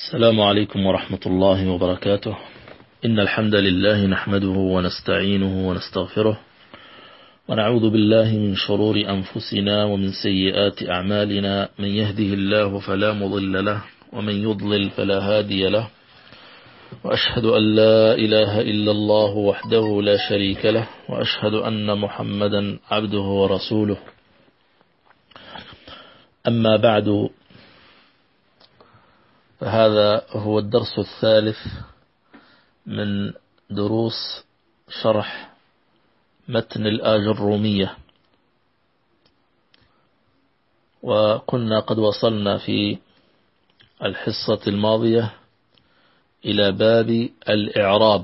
السلام عليكم ورحمة الله وبركاته. إن الحمد لله نحمده ونستعينه ونستغفره ونعوذ بالله من شرور أنفسنا ومن سيئات أعمالنا، من يهده الله فلا مضل له ومن يضلل فلا هادي له، وأشهد أن لا إله إلا الله وحده لا شريك له، وأشهد أن محمدا عبده ورسوله. أما بعد، فهذا هو الدرس الثالث من دروس شرح متن الآجرومية، وكنا قد وصلنا في الحصة الماضية إلى باب الإعراب،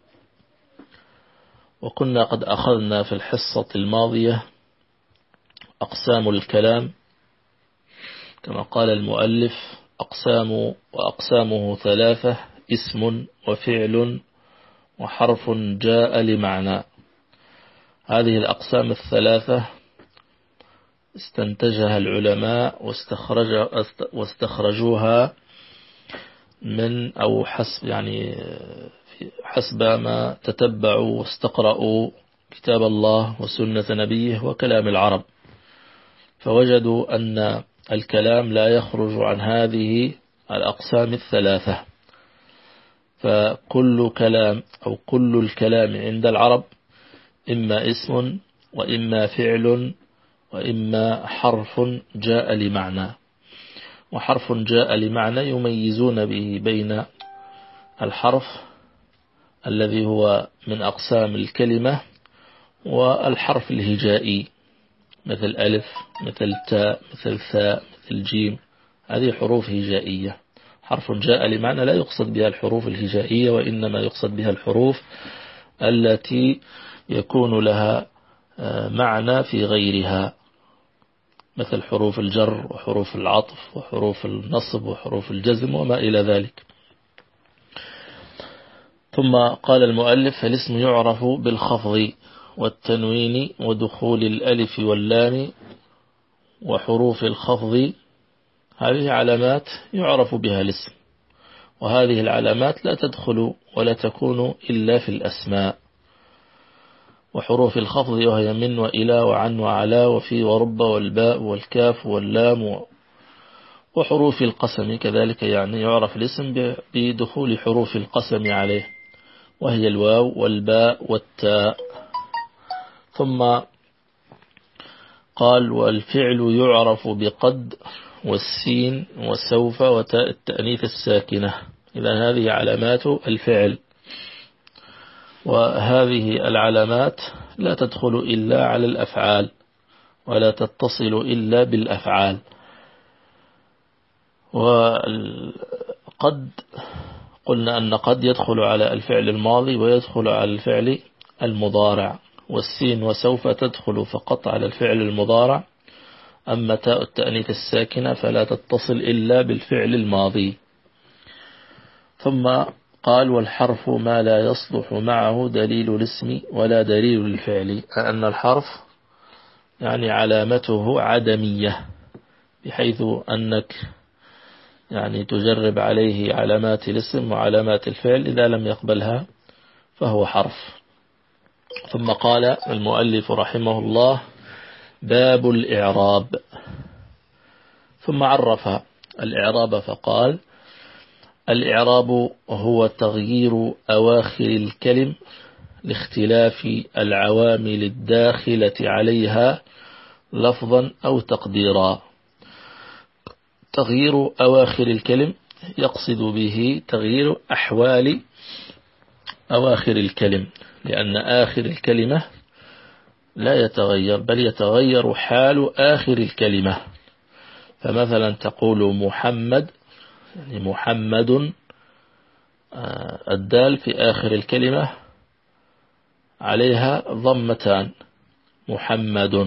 وكنا قد أخذنا في الحصة الماضية أقسام الكلام كما قال المؤلف: وأقسامه ثلاثة: اسم وفعل وحرف جاء لمعنى. هذه الأقسام الثلاثة استنتجها العلماء واستخرجوها من أو حسب ما تتبعوا واستقرأوا كتاب الله وسنة نبيه وكلام العرب، فوجدوا أن الكلام لا يخرج عن هذه الأقسام الثلاثة. فكل كلام أو كل الكلام عند العرب إما اسم وإما فعل وإما حرف جاء لمعنى. وحرف جاء لمعنى يميزون به بين الحرف الذي هو من أقسام الكلمة والحرف الهجائي، مثل ألف، مثل تاء، مثل ثاء، مثل جيم. هذه حروف هجائية. حرف جاء لمعنى لا يقصد بها الحروف الهجائية، وإنما يقصد بها الحروف التي يكون لها معنى في غيرها، مثل حروف الجر وحروف العطف وحروف النصب وحروف الجزم وما إلى ذلك. ثم قال المؤلف: فالاسم يعرف بالخفض والتنوين ودخول الألف واللام وحروف الخفض. هذه علامات يعرف بها الاسم، وهذه العلامات لا تدخل ولا تكون إلا في الأسماء. وحروف الخفض وهي من وإلى وعن وعلى وفي ورب والباء والكاف واللام. وحروف القسم كذلك، يعني يعرف الاسم بدخول حروف القسم عليه، وهي الواو والباء والتاء. ثم قال: والفعل يعرف بقد والسين وسوف وتاء التأنيث الساكنة. إذا هذه علامات الفعل، وهذه العلامات لا تدخل إلا على الأفعال ولا تتصل إلا بالأفعال. وقد قلنا أن قد يدخل على الفعل الماضي ويدخل على الفعل المضارع، والسين وسوف تدخل فقط على الفعل المضارع، أما تاء التأنيث الساكنة فلا تتصل إلا بالفعل الماضي. ثم قال: والحرف ما لا يصلح معه دليل الاسم ولا دليل الفعل. أن الحرف يعني علامته عدمية، بحيث أنك يعني تجرب عليه علامات الاسم وعلامات الفعل، إذا لم يقبلها فهو حرف. ثم قال المؤلف رحمه الله: باب الإعراب. ثم عرف الإعراب فقال: الإعراب هو تغيير أواخر الكلم لاختلاف العوامل الداخلة عليها لفظا أو تقديرا. تغيير أواخر الكلم يقصد به تغيير أحوال أواخر الكلم، لأن آخر الكلمة لا يتغير، بل يتغير حال آخر الكلمة. فمثلا تقول محمد، يعني محمد، الدال في آخر الكلمة عليها ضمتان، محمد.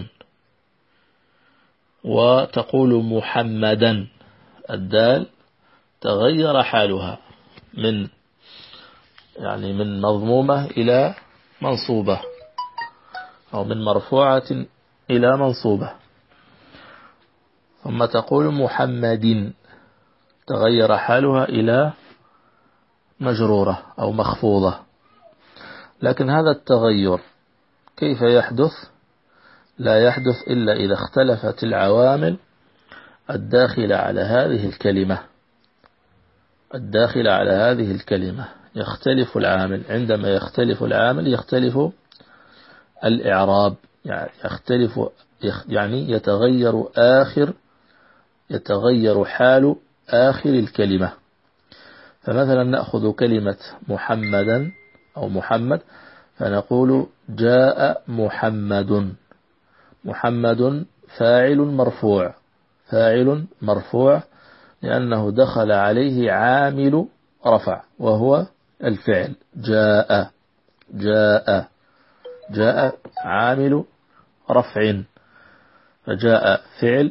وتقول محمدا، الدال تغير حالها من مضمومة إلى منصوبة، أو من مرفوعة إلى منصوبة. ثم تقول محمد، تغير حالها إلى مجرورة أو مخفوضة. لكن هذا التغير كيف يحدث؟ لا يحدث إلا إذا اختلفت العوامل الداخلة على هذه الكلمة. يختلف العامل، عندما يختلف العامل يختلف الإعراب، يعني يتغير حال آخر الكلمة. فمثلا نأخذ كلمة محمدا أو محمد فنقول جاء محمد. محمد فاعل مرفوع لأنه دخل عليه عامل رفع وهو الفعل جاء عامل رفع، فجاء فعل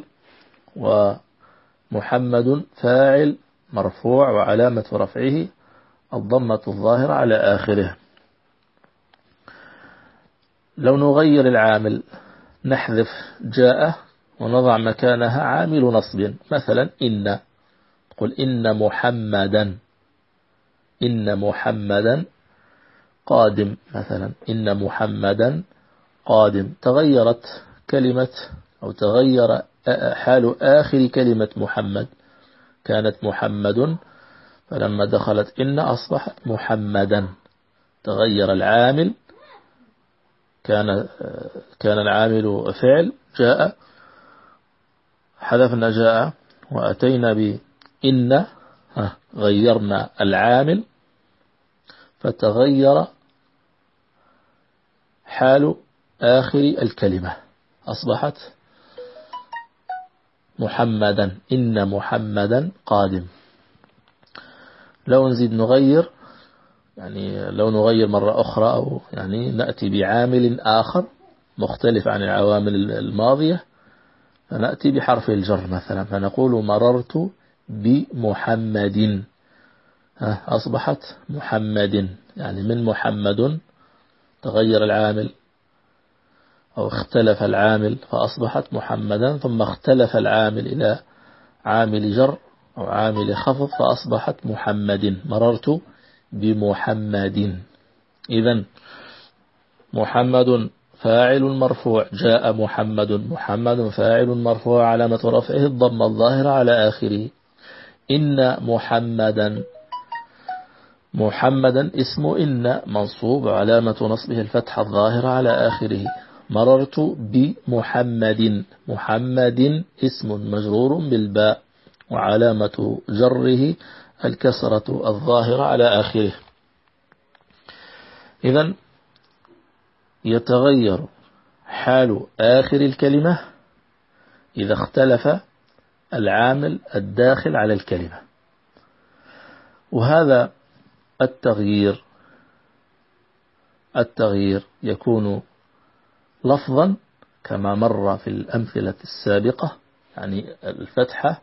ومحمد فاعل مرفوع وعلامة رفعه الضمة الظاهرة على آخره. لو نغير العامل نحذف جاء ونضع مكانها عامل نصب، مثلا قل إن محمدا قادم، مثلا إن محمدا قادم. تغيرت كلمة أو تغير حال آخر كلمة محمد، كانت محمد فلما دخلت إن أصبحت محمدا. تغير العامل، كان العامل فعل جاء، حذفنا جاء وأتينا بإن، غيرنا العامل فتغير حال آخر الكلمة، أصبحت محمدا، إن محمدا قادم. لو نزيد نغير، يعني لو نغير مرة أخرى أو يعني نأتي بعامل آخر مختلف عن العوامل الماضية، فنأتي بحرف الجر مثلا فنقول مررت بمحمد، أصبحت محمد، يعني من محمد تغير العامل أو اختلف العامل فأصبحت محمدا، ثم اختلف العامل إلى عامل جر أو عامل خفض فأصبحت محمد، مررت بمحمد. إذن محمد فاعل مرفوع، جاء محمد فاعل مرفوع علامة رفعه الضمة الظاهرة على آخره. إن محمدا اسم إن منصوب علامة نصبه الفتحة الظاهرة على آخره. مررت بمحمد، محمد اسم مجرور بالباء وعلامة جره الكسرة الظاهرة على آخره. إذن يتغير حال آخر الكلمة إذا اختلف العامل الداخل على الكلمة. وهذا التغيير يكون لفظا كما مر في الأمثلة السابقة، يعني الفتحة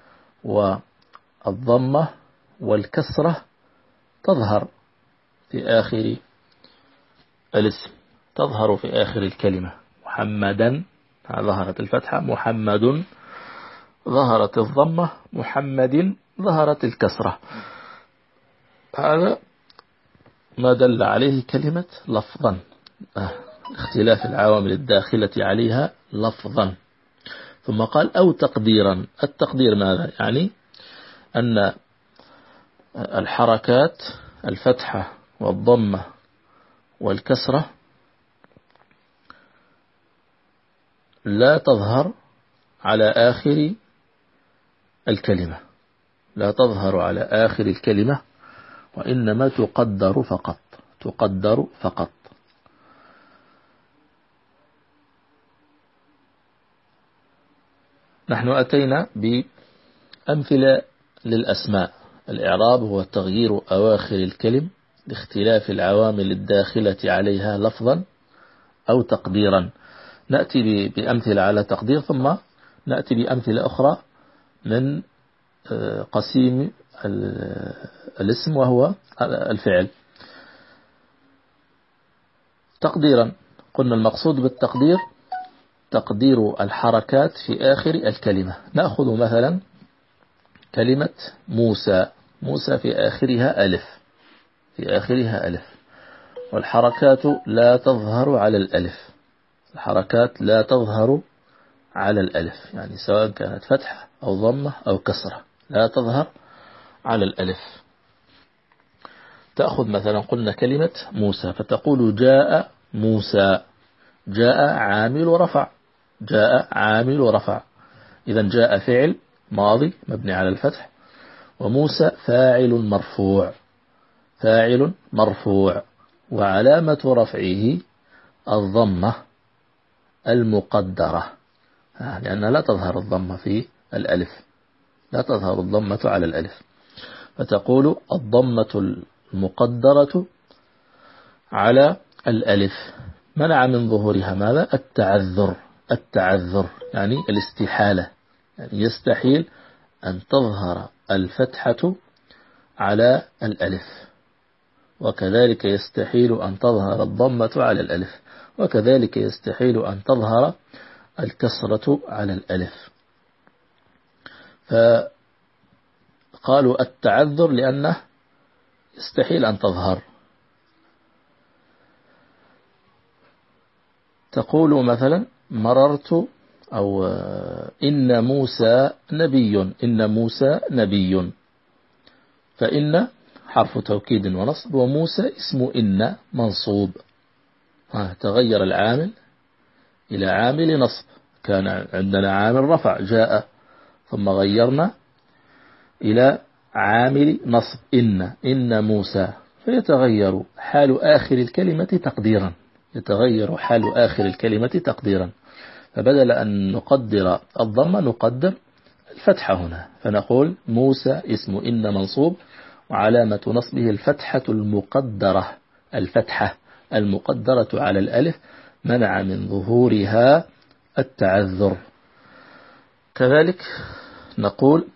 والضمة والكسرة تظهر في آخر الاسم، تظهر في آخر الكلمة. محمدا ظهرت الفتحة، محمد ظهرت الضمة، محمد ظهرت الكسرة. هذا ما دل عليه كلمة لفظا، اختلاف العوامل الداخلة عليها لفظا. ثم قال أو تقديرا. التقدير ماذا؟ يعني أن الحركات الفتحة والضمة والكسرة لا تظهر على آخر الكلمة، لا تظهر على آخر الكلمة، وإنما تقدر فقط. نحن أتينا بأمثلة للأسماء. الإعراب هو تغيير أواخر الكلم لاختلاف العوامل الداخلة عليها لفظا أو تقديرا. نأتي بأمثلة على تقدير، ثم نأتي بأمثلة أخرى من قسيم الاسم وهو الفعل. تقديرا قلنا المقصود بالتقدير تقدير الحركات في آخر الكلمة. نأخذ مثلا كلمة موسى. موسى في آخرها ألف، في آخرها ألف، والحركات لا تظهر على الألف، الحركات لا تظهر على الألف، يعني سواء كانت فتحة أو ضمة أو كسرة لا تظهر على الألف. تأخذ مثلا قلنا كلمة موسى فتقول جاء موسى، جاء عامل رفع، جاء عامل رفع. إذا جاء فعل ماضي مبني على الفتح، وموسى فاعل مرفوع، فاعل مرفوع، وعلامة رفعه الضمة المقدرة، لأنها لا تظهر الضمة في الألف، لا تظهر الضمة على الألف، فتقول الضمة المقدرة على الألف منع من ظهورها ماذا؟ التعذر، التعذر يعني الاستحالة، يعني يستحيل أن تظهر الفتحة على الألف، وكذلك يستحيل أن تظهر الضمة على الألف، وكذلك يستحيل أن تظهر الكسرة على الألف. فقالوا التعذر لأنه يستحيل أن تظهر. تقول مثلا مررت أو إن موسى نبي، إن موسى نبي، فإن حرف توكيد ونصب، وموسى اسم إن منصوب، تغير العامل إلى عامل نصب، كان عندنا عامل رفع جاء، ثم غيرنا إلى عامل نصب إن موسى، فيتغير حال آخر الكلمة تقديرا، يتغير حال آخر الكلمة تقديرا، فبدل أن نقدر الضمة نقدر الفتحة هنا، فنقول موسى اسم إن منصوب، وعلامة نصبه الفتحة المقدرة، الفتحة المقدرة على الألف منع من ظهورها التعذر. كذلك نقول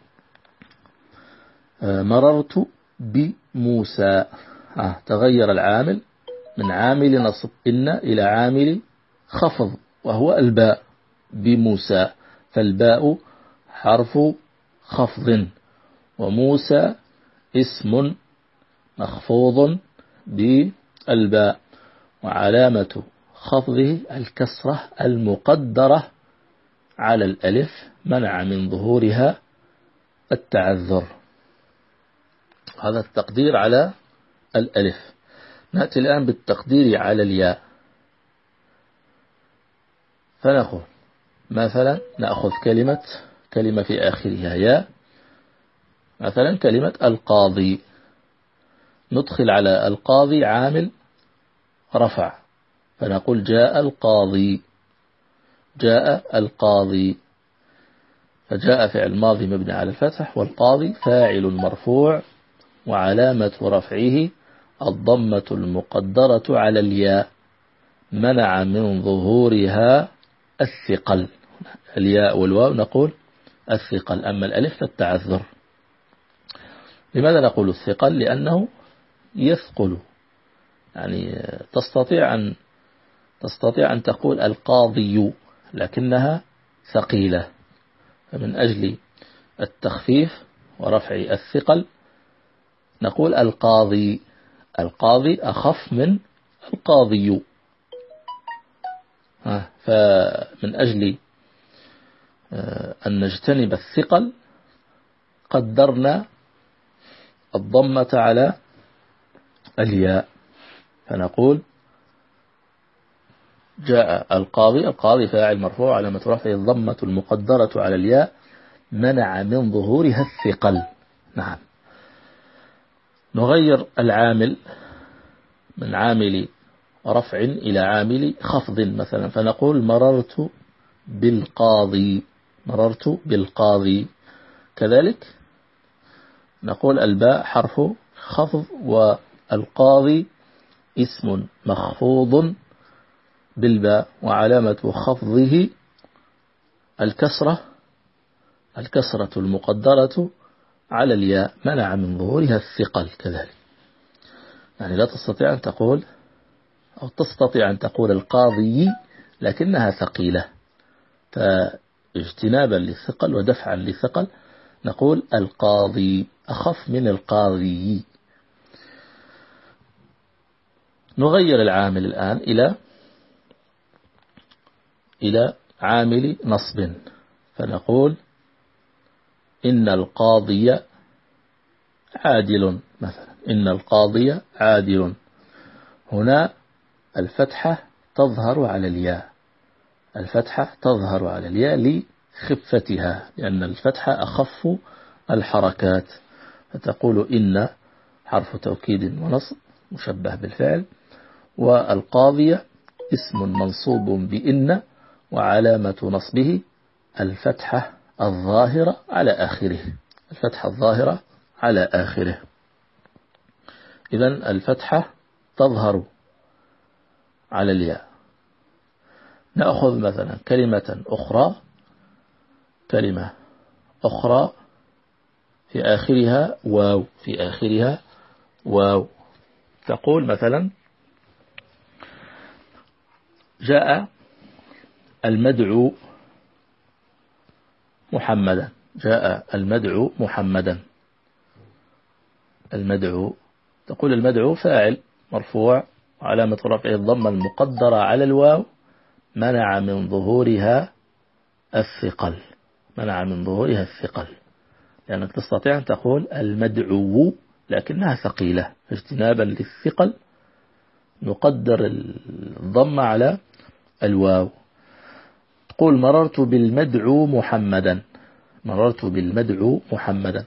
مررت بموسى، تغير العامل من عامل نصب إن إلى عامل خفض وهو الباء، بموسى، فالباء حرف خفض، وموسى اسم مخفوض بالباء، وعلامة خفضه الكسرة المقدرة على الألف منع من ظهورها التعذر. هذا التقدير على الألف. نأتي الآن بالتقدير على الياء، فنقول مثلا نأخذ كلمة في آخرها ياء، مثلا كلمة القاضي، ندخل على القاضي عامل رفع، فنقول جاء القاضي، جاء القاضي، فجاء فعل ماضي مبني على الفتح، والقاضي فاعل مرفوع، وعلامة رفعه الضمة المقدرة على الياء منع من ظهورها الثقل، الياء والواو نقول الثقل، أما الألف فالتعذر. لماذا نقول الثقل؟ لأنه يثقل، يعني تستطيع أن تقول القاضي لكنها ثقيلة، فمن أجل التخفيف ورفع الثقل نقول القاضي، القاضي أخف من القاضي، فمن أجل أن نجتنب الثقل قدرنا الضمة على الياء، فنقول جاء القاضي، القاضي فاعل مرفوع علامة رفعه الضمة المقدرة على الياء منع من ظهورها الثقل. نعم. نغير العامل من عامل رفع إلى عامل خفض مثلا، فنقول مررت بالقاضي، مررت بالقاضي. كذلك نقول الباء حرف خفض، والقاضي اسم مخفوض بالباء، وعلامة خفضه الكسرة المقدرة على الياء منع من ظهورها الثقل. كذلك يعني لا تستطيع أن تقول، أو تستطيع أن تقول القاضي لكنها ثقيلة، فاجتنابا للثقل ودفعا للثقل نقول القاضي أخف من القاضي. نغير العامل الآن إلى عامل نصب، فنقول إن القاضي عادل مثلا، إن القاضي عادل. هنا الفتحة تظهر على الياء، الفتحة تظهر على الياء لخفتها، لأن الفتحة أخف الحركات. فتقول إن حرف توكيد ونصب مشبه بالفعل، والقاضية اسم منصوب بإن وعلامة نصبه الفتحة الظاهرة على آخره، الفتحة الظاهرة على آخره. إذن الفتحة تظهر على الياء. نأخذ مثلا كلمة أخرى في آخرها واو، في آخرها واو. تقول مثلا جاء المدعو محمدا، جاء المدعو محمدا. المدعو، تقول المدعو فاعل مرفوع وعلامة رفعه الضمة المقدرة على الواو منع من ظهورها الثقل، منع من ظهورها الثقل، لأنك تستطيع أن تقول المدعو لكنها ثقيلة، اجتنابا للثقل نقدر الضمة على الواو. تقول مررت بالمدعو محمدا، مررت بالمدعو محمدا.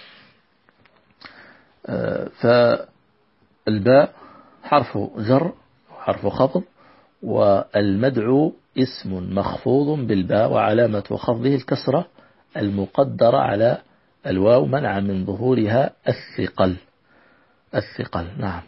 فالباء حرف جر وحرف خفض، والمدعو اسم مخفوض بالباء وعلامة خفضه الكسرة المقدرة على الواو منع من ظهورها الثقل، الثقل. نعم.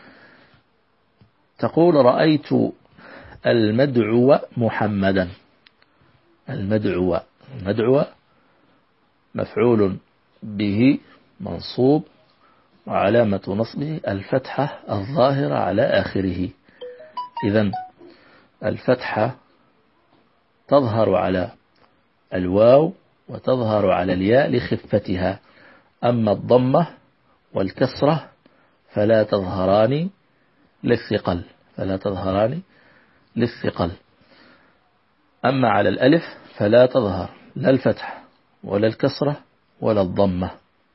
تقول رأيت المدعو محمدا، المدعو، المدعو مفعول به منصوب وعلامة نصبه الفتحة الظاهرة على آخره. إذن الفتحة تظهر على الواو وتظهر على الياء لخفتها، أما الضمة والكسرة فلا تظهران للثقل، فلا تظهران للثقل. أما على الألف فلا تظهر لا الفتحة ولا الكسرة ولا الضمة.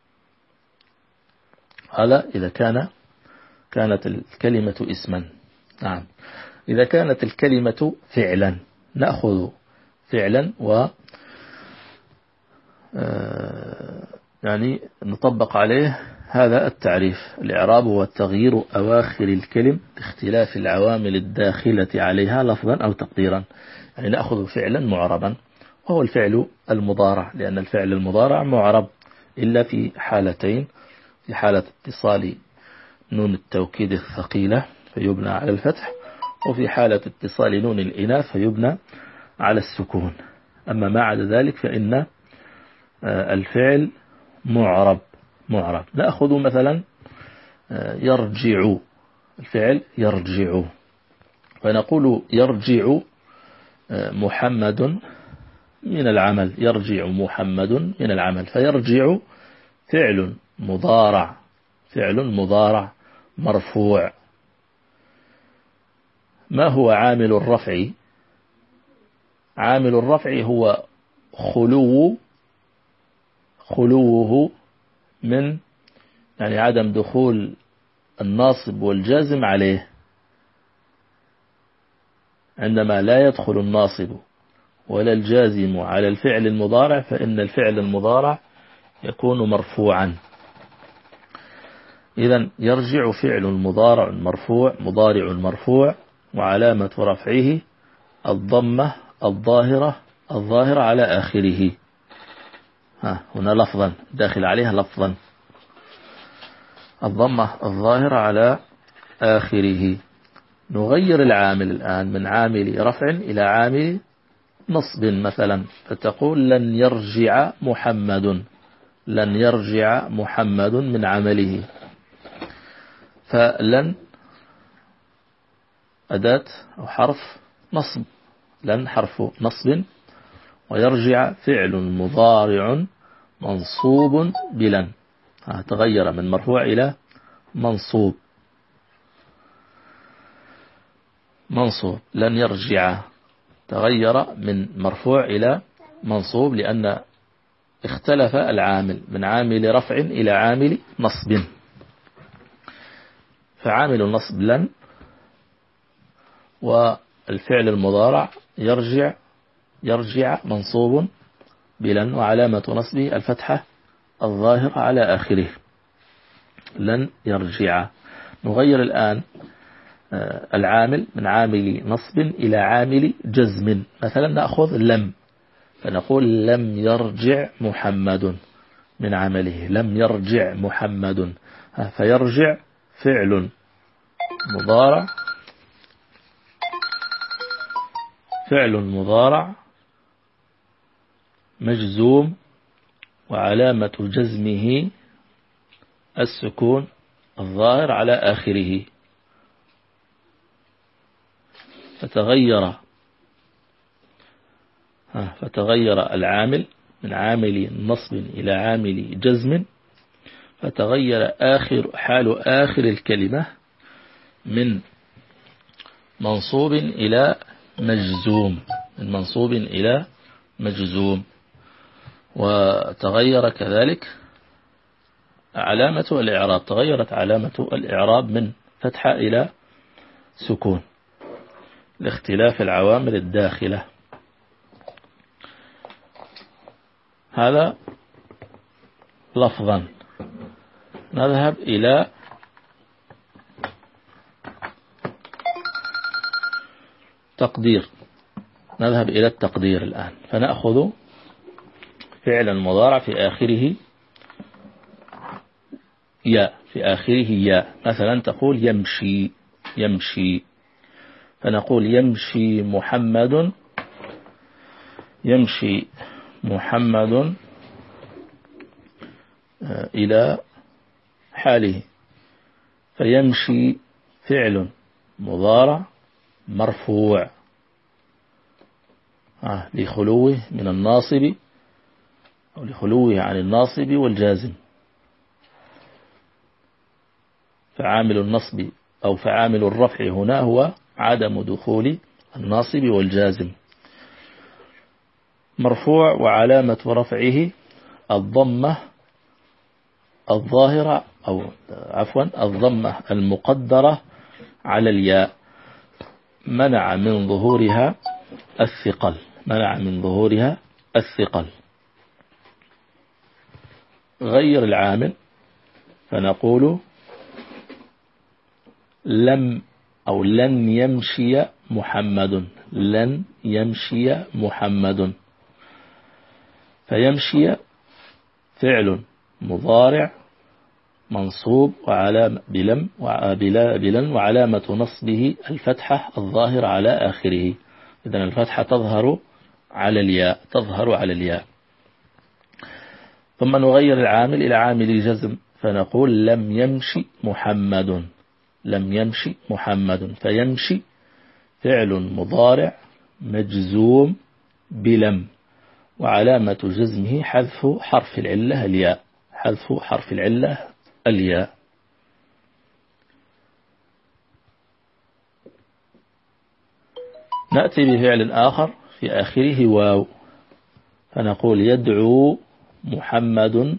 هذا إذا كانت الكلمة اسما. نعم. إذا كانت الكلمة فعلا نأخذ فعلا يعني نطبق عليه هذا التعريف. الإعراب هو تغيير أواخر الكلم باختلاف العوامل الداخلة عليها لفظا أو تقديرا. يعني نأخذ فعلا معربا وهو الفعل المضارع، لأن الفعل المضارع معرب إلا في حالتين: في حالة اتصال نون التوكيد الثقيلة فيبنى على الفتح، وفي حالة اتصال نون الإناث فيبنى على السكون. أما ما عدا ذلك فإن الفعل معرب. نأخذ مثلا يرجع، الفعل يرجع، فنقول يرجع محمد من العمل، يرجع محمد من العمل. فيرجع فعل مضارع، فعل مضارع مرفوع. ما هو عامل الرفع؟ عامل الرفع هو خلوه من يعني عدم دخول الناصب والجازم عليه. عندما لا يدخل الناصب ولا الجازم على الفعل المضارع فإن الفعل المضارع يكون مرفوعا. إذن يرجع فعل مضارع مرفوع وعلامة رفعه الضمة الظاهرة على آخره. هنا لفظا داخل عليها لفظا، الضمة الظاهرة على آخره. نغير العامل الآن من عامل رفع إلى عامل نصب مثلا، فتقول لن يرجع محمد، لن يرجع محمد من عمله. فلن أداة أو حرف نصب، لن حرف نصب، ويرجع فعل مضارع منصوب بلن. تغير من مرفوع إلى منصوب. منصوب. لن يرجع تغير من مرفوع إلى منصوب لأن اختلف العامل من عامل رفع إلى عامل نصب. فعامل النصب لن، والفعل المضارع يرجع منصوب بلن، وعلامة نصبه الفتحة الظاهرة على آخره. لن يرجع. نغير الآن العامل من عامل نصب إلى عامل جزم. مثلا نأخذ لم، فنقول لم يرجع محمد من عمله. لم يرجع محمد. فيرجع فعل مضارع مجزوم، وعلامة جزمه السكون الظاهر على آخره. فتغير العامل من عامل نصب إلى عامل جزم، فتغير حال آخر الكلمة من منصوب إلى مجزوم. وتغير كذلك علامة الإعراب. تغيرت علامة الإعراب من فتحة إلى سكون لاختلاف العوامل الداخلة. هذا لفظا. نذهب إلى التقدير الآن. فنأخذ فعلا مضارع في آخره ياء. مثلا تقول يمشي. فنقول يمشي محمد إلى حاله. فيمشي فعل مضارع مرفوع لخلوه من الناصب، أو لخلوه عن الناصب والجازم. فعامل النصب أو فعامل الرفع هنا هو عدم دخول الناصب والجازم. مرفوع، وعلامة رفعه الضمة الظاهرة، أو عفوا الضمة المقدرة على الياء، منع من ظهورها الثقل. غير العامل، فنقول لن يمشي محمد. فيمشي فعل مضارع منصوب بلن، وعلامة نصبه الفتحة الظاهرة على آخره. إذن الفتحة تظهر على الياء. ثم نغير العامل إلى عامل جزم، فنقول لم يمشي محمد. فيمشي فعل مضارع مجزوم بلم، وعلامة جزمه حذف حرف العلة الياء. نأتي بفعل آخر في آخره واو، فنقول يدعو محمد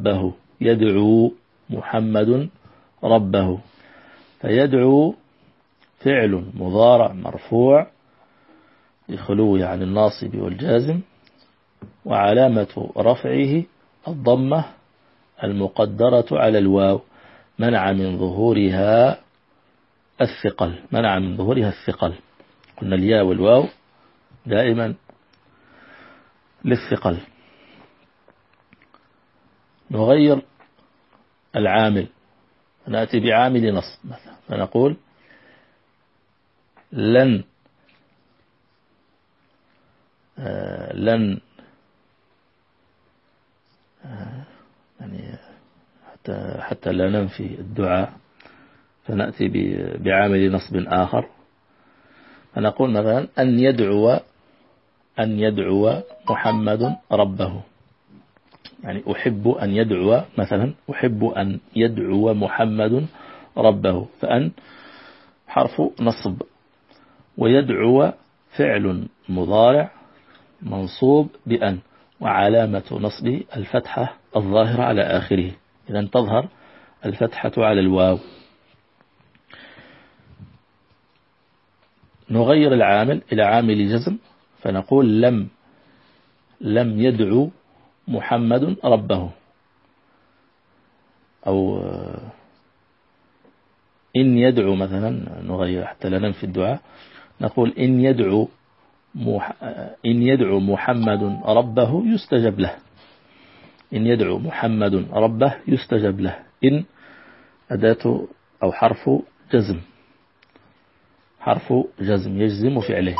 ربه. فيدعو فعل مضارع مرفوع لخلوه عن الناصب والجازم، وعلامة رفعه الضمة المقدرة على الواو، منع من ظهورها الثقل. قلنا الياء والواو دائما للثقل. نغير العامل، نأتي بعامل نصب مثلا، فنقول لن يعني حتى لا ننفي الدعاء، فنأتي بعامل نصب آخر، فنقول مثلا أن يدعو محمد ربه. يعني أحب أن يدعو مثلا، أحب أن يدعو محمد ربه، فأن حرف نصب، ويدعو فعل مضارع منصوب بأن، وعلامة نصبه الفتحة الظاهرة على آخره، إذن تظهر الفتحة على الواو. نغير العامل إلى عامل جزم، فنقول لم يدعو محمد ربه، أو إن يدعو مثلا، نغير حتى لا ننفي الدعاء، نقول إن يدعو محمد ربه يستجب له، إن يدعو محمد ربه يستجب له. إن أداة أو حرف جزم، حرف جزم يجزم فعله.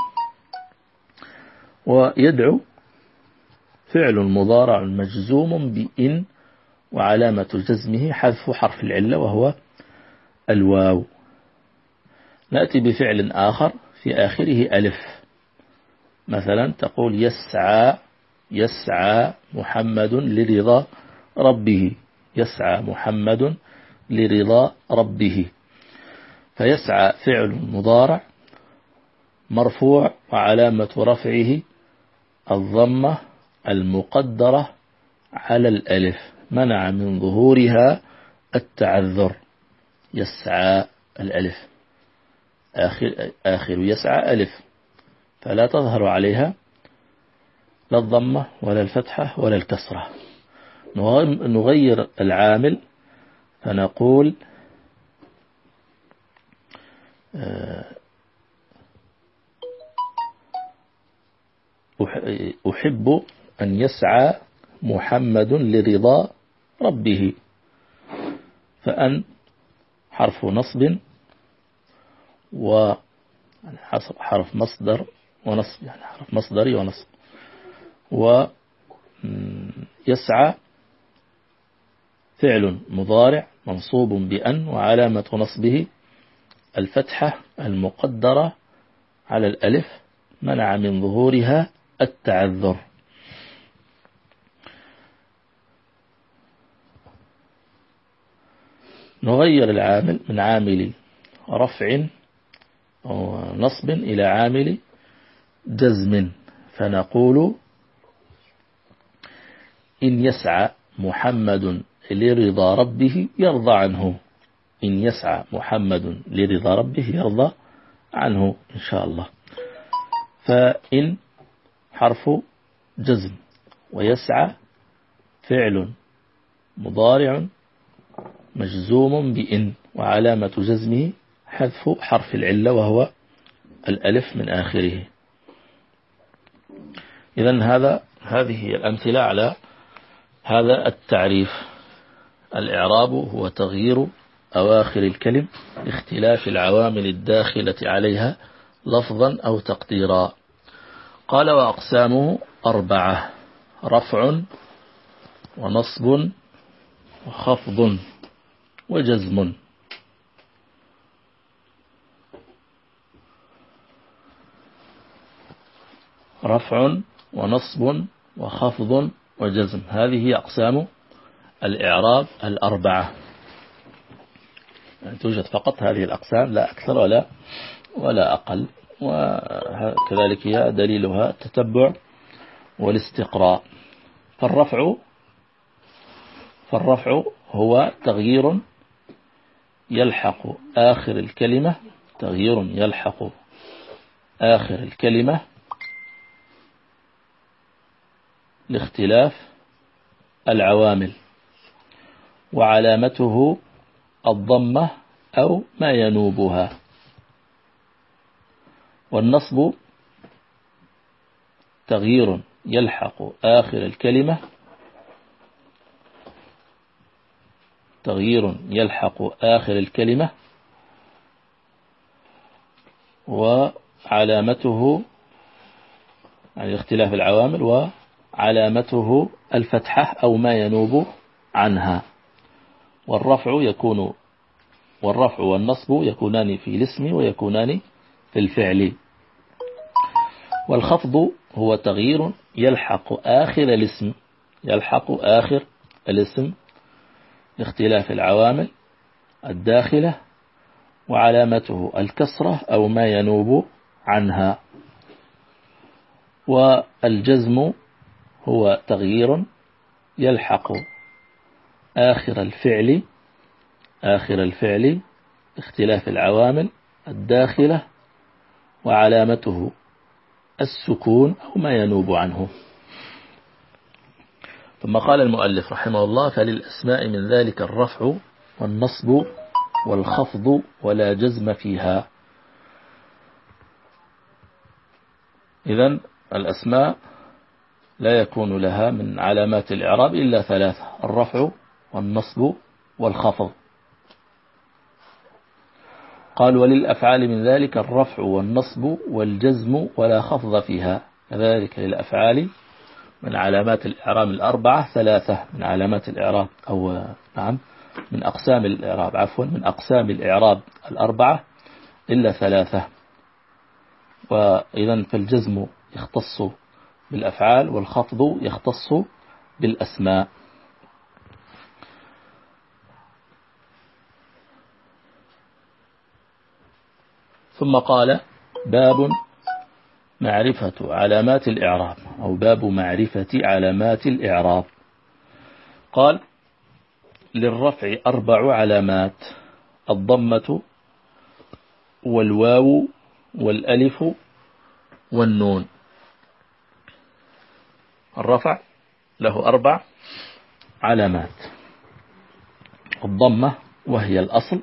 ويدعو فعل مضارع مجزوم بإن، وعلامة جزمه حذف حرف العلة وهو الواو. نأتي بفعل آخر في آخره ألف، مثلا تقول يسعى محمد لرضا ربه، يسعى محمد لرضا ربه. فيسعى فعل مضارع مرفوع، وعلامة رفعه الضمة المقدرة على الألف، منع من ظهورها التعذر. يسعى الألف آخر يسعى ألف، فلا تظهر عليها لا الضمة ولا الفتحة ولا الكسرة. نغير العامل فنقول أحب أن يسعى محمد لرضا ربه، فأن حرف نصب وحرف مصدر ونصب، يعني حرف مصدري ونصب. ويسعى فعل مضارع منصوب بأن، وعلامة نصبه الفتحة المقدرة على الألف، منع من ظهورها التعذر. نغير العامل من عامل رفع أو نصب إلى عامل جزم، فنقول إن يسعى محمد لرضا ربه يرضى عنه، إن يسعى محمد لرضا ربه يرضى عنه إن شاء الله. فإن حرف جزم، ويسعى فعل مضارع مجزوم بإن، وعلامة جزمه حذف حرف العلة وهو الألف من آخره. إذن هذه هي الأمثلة على هذا التعريف. الإعراب هو تغيير أواخر الكلم لاختلاف العوامل الداخلة عليها لفظا أو تقديرا. قال وأقسامه 4: رفع ونصب وخفض وجزم. رفع ونصب وخفض وجزم، هذه هي أقسام الإعراب 4. يعني توجد فقط هذه الأقسام، لا أكثر ولا أقل، وكذلك هي دليلها التتبع والاستقراء. فالرفع هو تغيير يلحق آخر الكلمة، تغيير يلحق آخر الكلمة لاختلاف العوامل، وعلامته الضمة أو ما ينوبها. والنصب تغيير يلحق آخر الكلمة، تغيير يلحق آخر الكلمة وعلامته، يعني اختلاف العوامل، وعلامته الفتحة أو ما ينوب عنها. والرفع والنصب يكونان في الاسم ويكونان في الفعل. والخفض هو تغيير يلحق آخر الاسم يلحق آخر الاسم لاختلاف العوامل الداخلة، وعلامته الكسرة أو ما ينوب عنها. والجزم هو تغيير يلحق آخر الفعل اختلاف العوامل الداخلة، وعلامته السكون أو ما ينوب عنه. ثم قال المؤلف رحمه الله: فللأسماء من ذلك الرفع والنصب والخفض ولا جزم فيها. إذن الأسماء لا يكون لها من علامات الإعراب إلا ثلاثة: الرفع والنصب والخفض. قال: وللأفعال من ذلك الرفع والنصب والجزم ولا خفض فيها. كذلك للأفعال من علامات الإعراب الأربعة ثلاثة من علامات الإعراب، أو نعم من أقسام الإعراب، عفوا من أقسام الإعراب الأربعة إلا ثلاثة. وإذن فالجزم يختص بالأفعال والخفض يختص بالأسماء. ثم قال: باب معرفة علامات الإعراب، أو باب معرفة علامات الإعراب. قال: للرفع 4 علامات: الضمة والواو والألف والنون. الرفع له 4 علامات: الضمة وهي الأصل،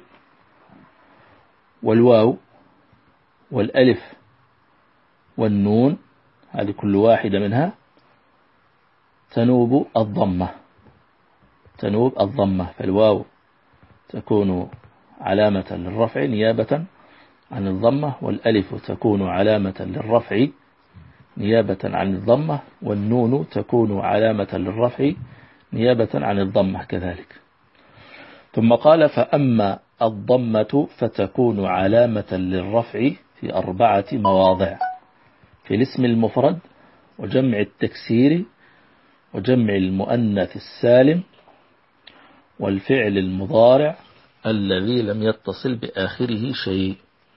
والواو والألف والنون، هذه كل واحدة منها تنوب الضمة، فالواو تكون علامة للرفع نيابة عن الضمة، والألف تكون علامة للرفع نيابة عن الضمة، والنون تكون علامة للرفع نيابة عن الضمة كذلك. ثم قال: فأما الضمة فتكون علامة للرفع في 4 مواضع: في الاسم المفرد، وجمع التكسير، وجمع المؤنث السالم، والفعل المضارع الذي لم يتصل بآخره شيء.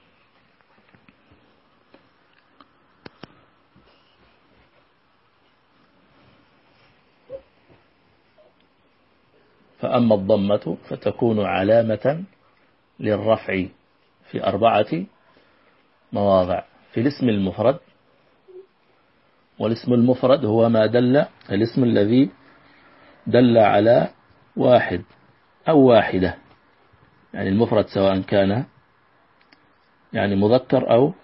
فأما الضمة فتكون علامة للرفع في 4 مواضع: في الاسم المفرد، والاسم المفرد هو ما دل، الاسم الذي دل على واحد أو واحدة، يعني المفرد سواء كان يعني مذكر أو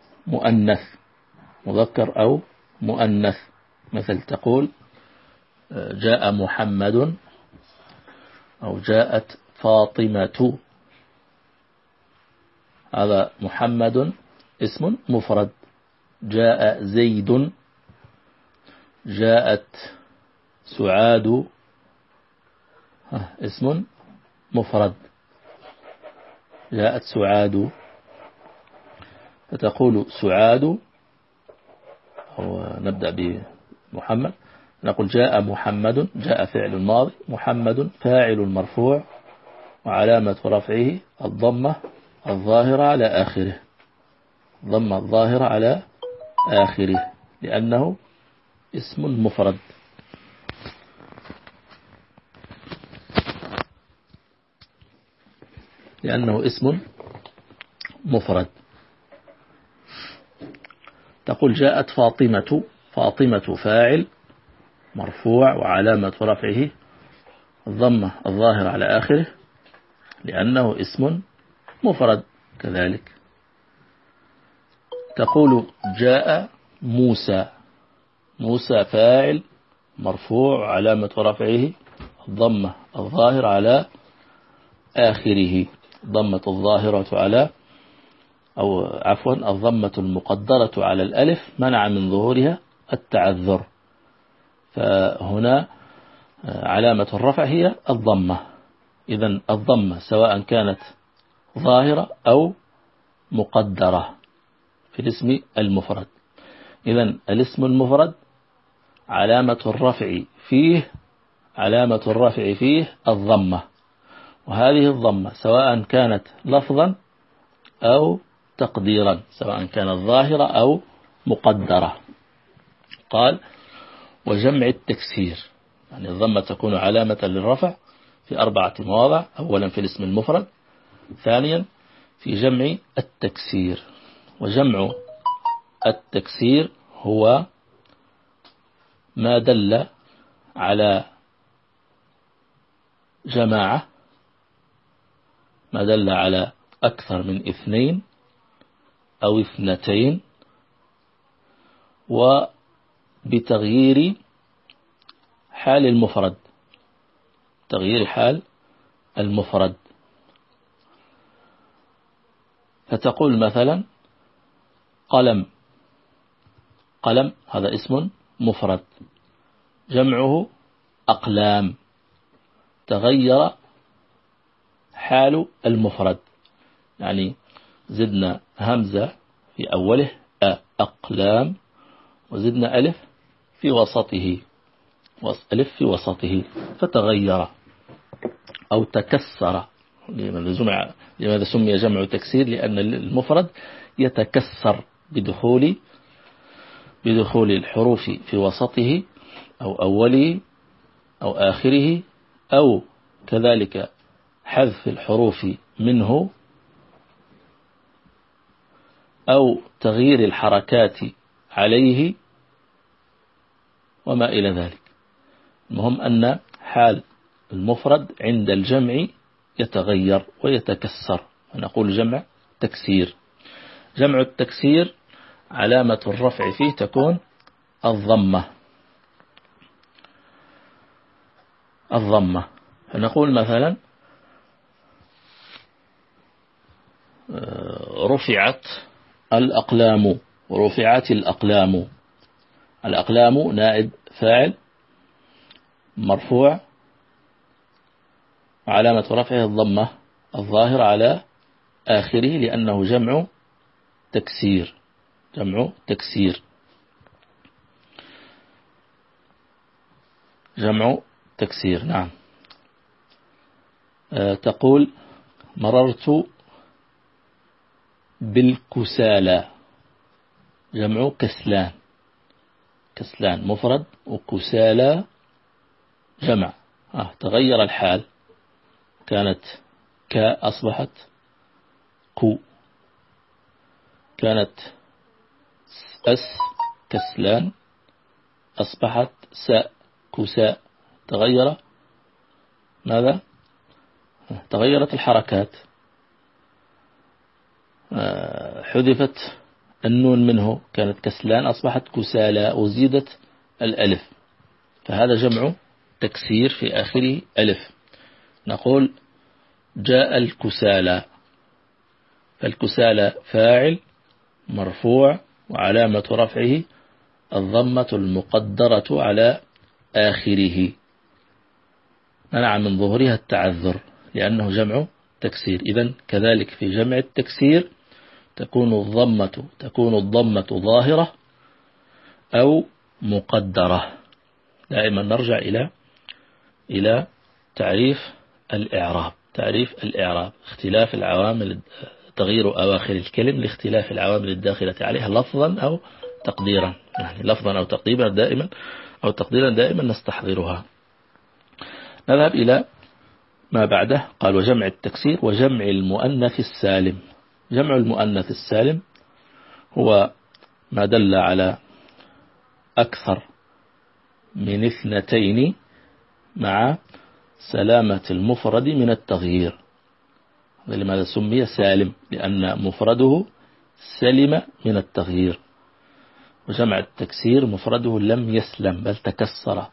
مؤنث، مثل تقول جاء محمد، أو جاءت فاطمة، هذا محمد اسم مفرد. جاء زيد، جاءت سعاد، اسم مفرد، جاءت سعاد، فتقول سعاد، أو نبدأ بمحمد، نقول جاء محمد، جاء فعل ماضي، محمد فاعل مرفوع، وعلامة رفعه الضمة الظاهرة على آخره، ضمة الظاهرة على آخره، لأنه اسم مفرد. تقول جاءت فاطمة، فاطمة فاعل مرفوع، وعلامة رفعه الضمة الظاهرة على آخره، لأنه اسم مفرد كذلك. تقول جاء موسى، موسى فاعل مرفوع، وعلامة رفعه الضمة الظاهرة على آخره، ضمة الظاهرة على، أو عفوا الضمة المقدرة على الألف منع من ظهورها التعذر، فهنا علامة الرفع هي الضمة. إذن الضمة سواء كانت ظاهرة أو مقدرة في الاسم المفرد. إذن الاسم المفرد علامة الرفع فيه الضمة، وهذه الضمة سواء كانت لفظا أو تقديرا، سواء كانت ظاهرة أو مقدرة. قال وجمع التكسير، يعني الضمة تكون علامة للرفع في 4 مواضع: أولا في الاسم المفرد، ثانيا في جمع التكسير. وجمع التكسير هو ما دل على جماعة، ما دل على أكثر من 2 أو 2، وبتغيير حال المفرد، تغيير حال المفرد. فتقول مثلا قلم، قلم هذا اسم مفرد، جمعه أقلام، تغير حال المفرد، يعني زدنا همزة في أوله أقلام، وزدنا ألف في وسطه، ألف في وسطه، فتغير أو تكسر. لماذا سمي جمع تكسير؟ لأن المفرد يتكسر بدخول الحروف في وسطه أو أوله أو آخره، أو كذلك حذف الحروف منه، أو تغيير الحركات عليه، وما إلى ذلك. المهم أن حال المفرد عند الجمع يتغير ويتكسر، ونقول جمع تكسير. جمع التكسير علامة الرفع فيه تكون الضمة. فنقول مثلا رفعت الأقلام، رفعت الأقلام. الأقلام نائب فاعل مرفوع، وعلامة رفعه الضمة الظاهرة على آخره، لأنه جمع تكسير، جمع تكسير، جمع تكسير. نعم. تقول مررت بالكسالى، جمع كسلان، كسلان مفرد وكسالى جمع. تغير الحال، كانت كا أصبحت كو، كانت أس كسلان أصبحت ساء كساء. تغير ماذا؟ تغيرت الحركات، حذفت النون منه، كانت كسلان أصبحت كسالى، وزيدت الألف، فهذا جمع تكسير في آخره ألف. نقول جاء الكسالى، فالكسالى فاعل مرفوع، وعلامة رفعه الضمة المقدرة على آخره، منع من ظهورها التعذر لأنه جمع تكسير. إذن كذلك في جمع التكسير تكون الضمة ظاهرة أو مقدرة. دائما نرجع إلى تعريف الإعراب، اختلاف العوامل، تغيير أواخر الكلم لاختلاف العوامل الداخلة عليها لفظا أو تقديرا، يعني لفظا أو تقديرا دائما نستحضرها. نذهب إلى ما بعده. قال وجمع التكسير وجمع المؤنث السالم. جمع المؤنث السالم هو ما دل على أكثر من 2 مع سلامة المفرد من التغيير. لماذا سمي سالم؟ لأن مفرده سلم من التغيير. وجمع التكسير مفرده لم يسلم بل تكسر.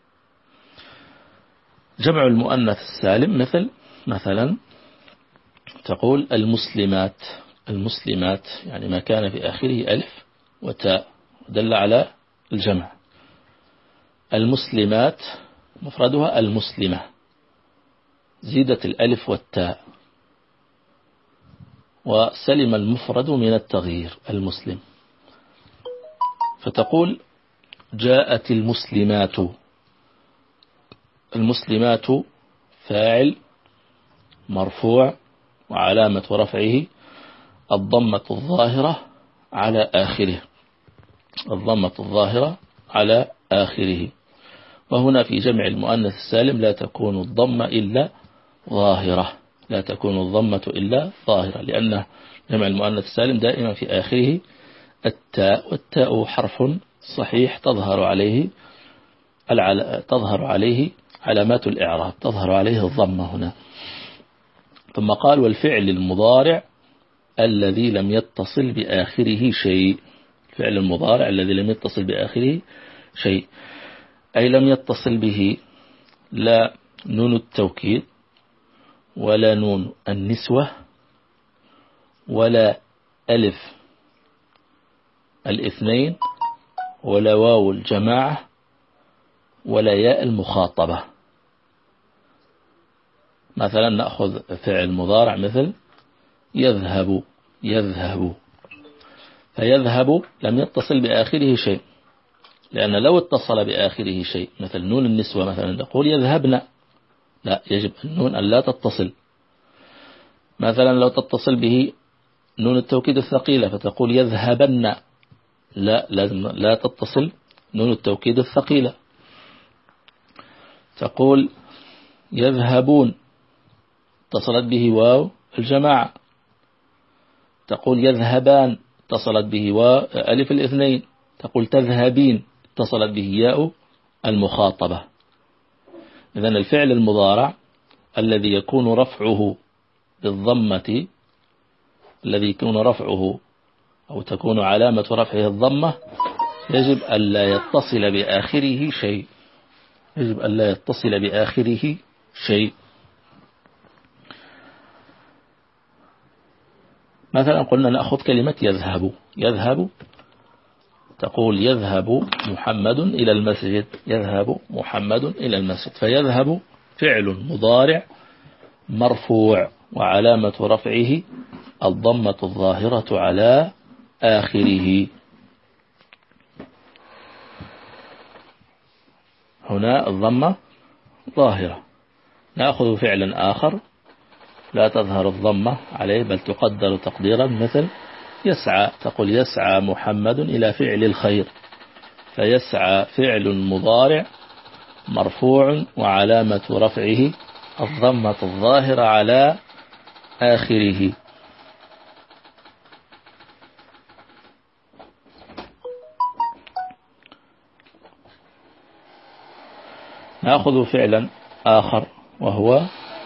جمع المؤنث السالم مثلا تقول المسلمات. المسلمات يعني ما كان في آخره ألف وتاء، دل على الجمع. المسلمات مفردها المسلمة، زيدت الألف والتاء، وسلم المفرد من التغيير المسلم. فتقول جاءت المسلمات. المسلمات فاعل مرفوع وعلامة رفعه الضمة الظاهرة على آخره، الضمة الظاهرة على آخره. وهنا في جمع المؤنث السالم لا تكون الضمة إلا ظاهرة، لا تكون الضمة إلا ظاهرة، لأن جمع المؤنث السالم دائما في آخره التاء، والتاء حرف صحيح تظهر عليه علامات الإعراب، تظهر عليه الضمة هنا. ثم قال والفعل المضارع الذي لم يتصل بآخره شيء. فعل المضارع الذي لم يتصل بآخره شيء، أي لم يتصل به لا نون التوكيد ولا نون النسوة ولا ألف الاثنين ولا واو الجماعة ولا ياء المخاطبة. مثلا نأخذ فعل مضارع مثل يذهب، يذهب، فيذهب لم يتصل بآخره شيء، لأن لو اتصل بآخره شيء مثل نون النسوة مثلا نقول يذهبن، لا، يجب النون أن لا تتصل. مثلا لو تتصل به نون التوكيد الثقيلة فتقول يذهبن، لا، لازم لا تتصل نون التوكيد الثقيلة. تقول يذهبون اتصلت به واو الجماعة. تقول يذهبان اتصلت به واو ألف الاثنين. تقول تذهبين اتصلت به ياء المخاطبة. إذن الفعل المضارع الذي يكون رفعه بالضمة، الذي يكون رفعه أو تكون علامة رفعه الضمة، يجب ألا يتصل بآخره شيء، يجب ألا يتصل بآخره شيء. مثلا قلنا نأخذ كلمة يذهب. يذهب تقول يذهب محمد إلى المسجد، يذهب محمد إلى المسجد. فيذهب فعل مضارع مرفوع وعلامة رفعه الضمة الظاهرة على آخره. هنا الضمة ظاهرة. نأخذ فعلا آخر لا تظهر الضمة عليه بل تقدر تقديرا مثل يسعى. تقول يسعى محمد إلى فعل الخير. فيسعى فعل مضارع مرفوع وعلامة رفعه الضمة الظاهرة على آخره. نأخذ فعلا آخر وهو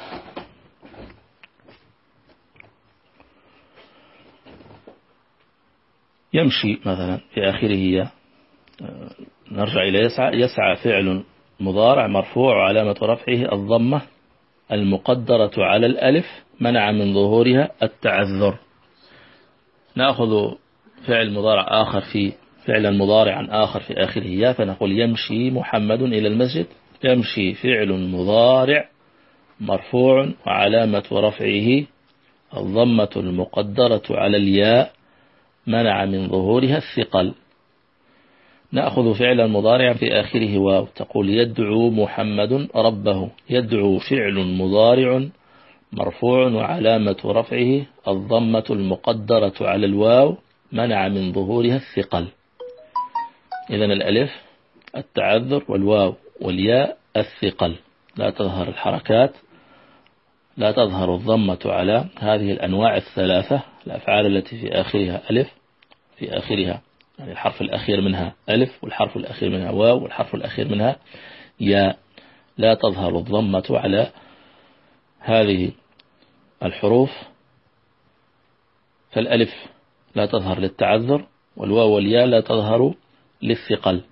يمشي مثلا في آخره. نرجع إلى يسعى. يسعى فعل مضارع مرفوع وعلامة رفعه الضمة المقدرة على الألف منع من ظهورها التعذر. نأخذ فعل مضارع آخر في فعلا مضارعا آخر في آخره يا، فنقول يمشي محمد إلى المسجد. يمشي فعل مضارع مرفوع وعلامة رفعه الضمة المقدرة على الياء منع من ظهورها الثقل. نأخذ فعلا مضارعا في آخره واو. تقول يدعو محمد ربه. يدعو فعل مضارع مرفوع وعلامة رفعه الضمة المقدرة على الواو منع من ظهورها الثقل. إذن الألف التعذر والواو والياء الثقل، لا تظهر الحركات، لا تظهر الضمة على هذه الأنواع الثلاثة. الأفعال التي في آخرها ألف، في آخرها يعني الحرف الأخير منها ألف والحرف الأخير منها واو والحرف الأخير منها ياء، لا تظهر الضمة على هذه الحروف. فالألف لا تظهر للتعذر والواو والياء لا تظهر للثقل.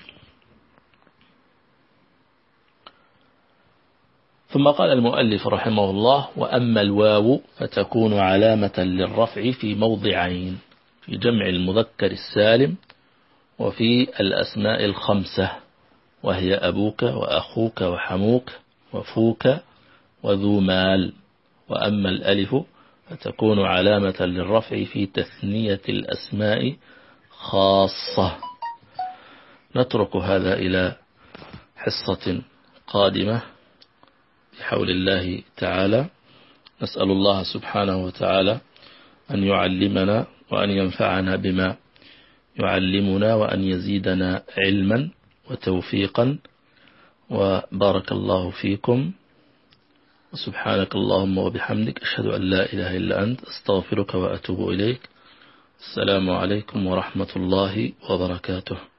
ثم قال المؤلف رحمه الله وأما الواو فتكون علامة للرفع في موضعين: في جمع المذكر السالم وفي الأسماء الخمسة، وهي أبوك وأخوك وحموك وفوك وذو مال. وأما الألف فتكون علامة للرفع في تثنية الأسماء خاصة. نترك هذا إلى حصة قادمة بحول الله تعالى. نسأل الله سبحانه وتعالى أن يعلمنا وأن ينفعنا بما يعلمنا وأن يزيدنا علما وتوفيقا، وبارك الله فيكم، وسبحانك اللهم وبحمدك، أشهد أن لا إله إلا أنت، أستغفرك وأتوب إليك. السلام عليكم ورحمة الله وبركاته.